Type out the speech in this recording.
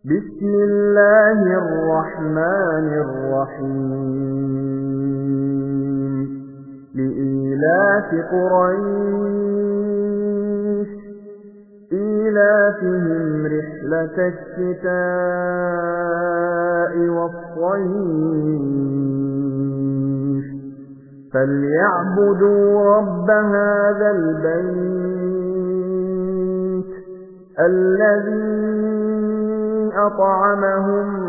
بسم الله الرحمن الرحيم لإيلاف قريش إيلافهم رحلة الشتاء والصيف فليعبدوا رب هذا البيت الذي أطعمهم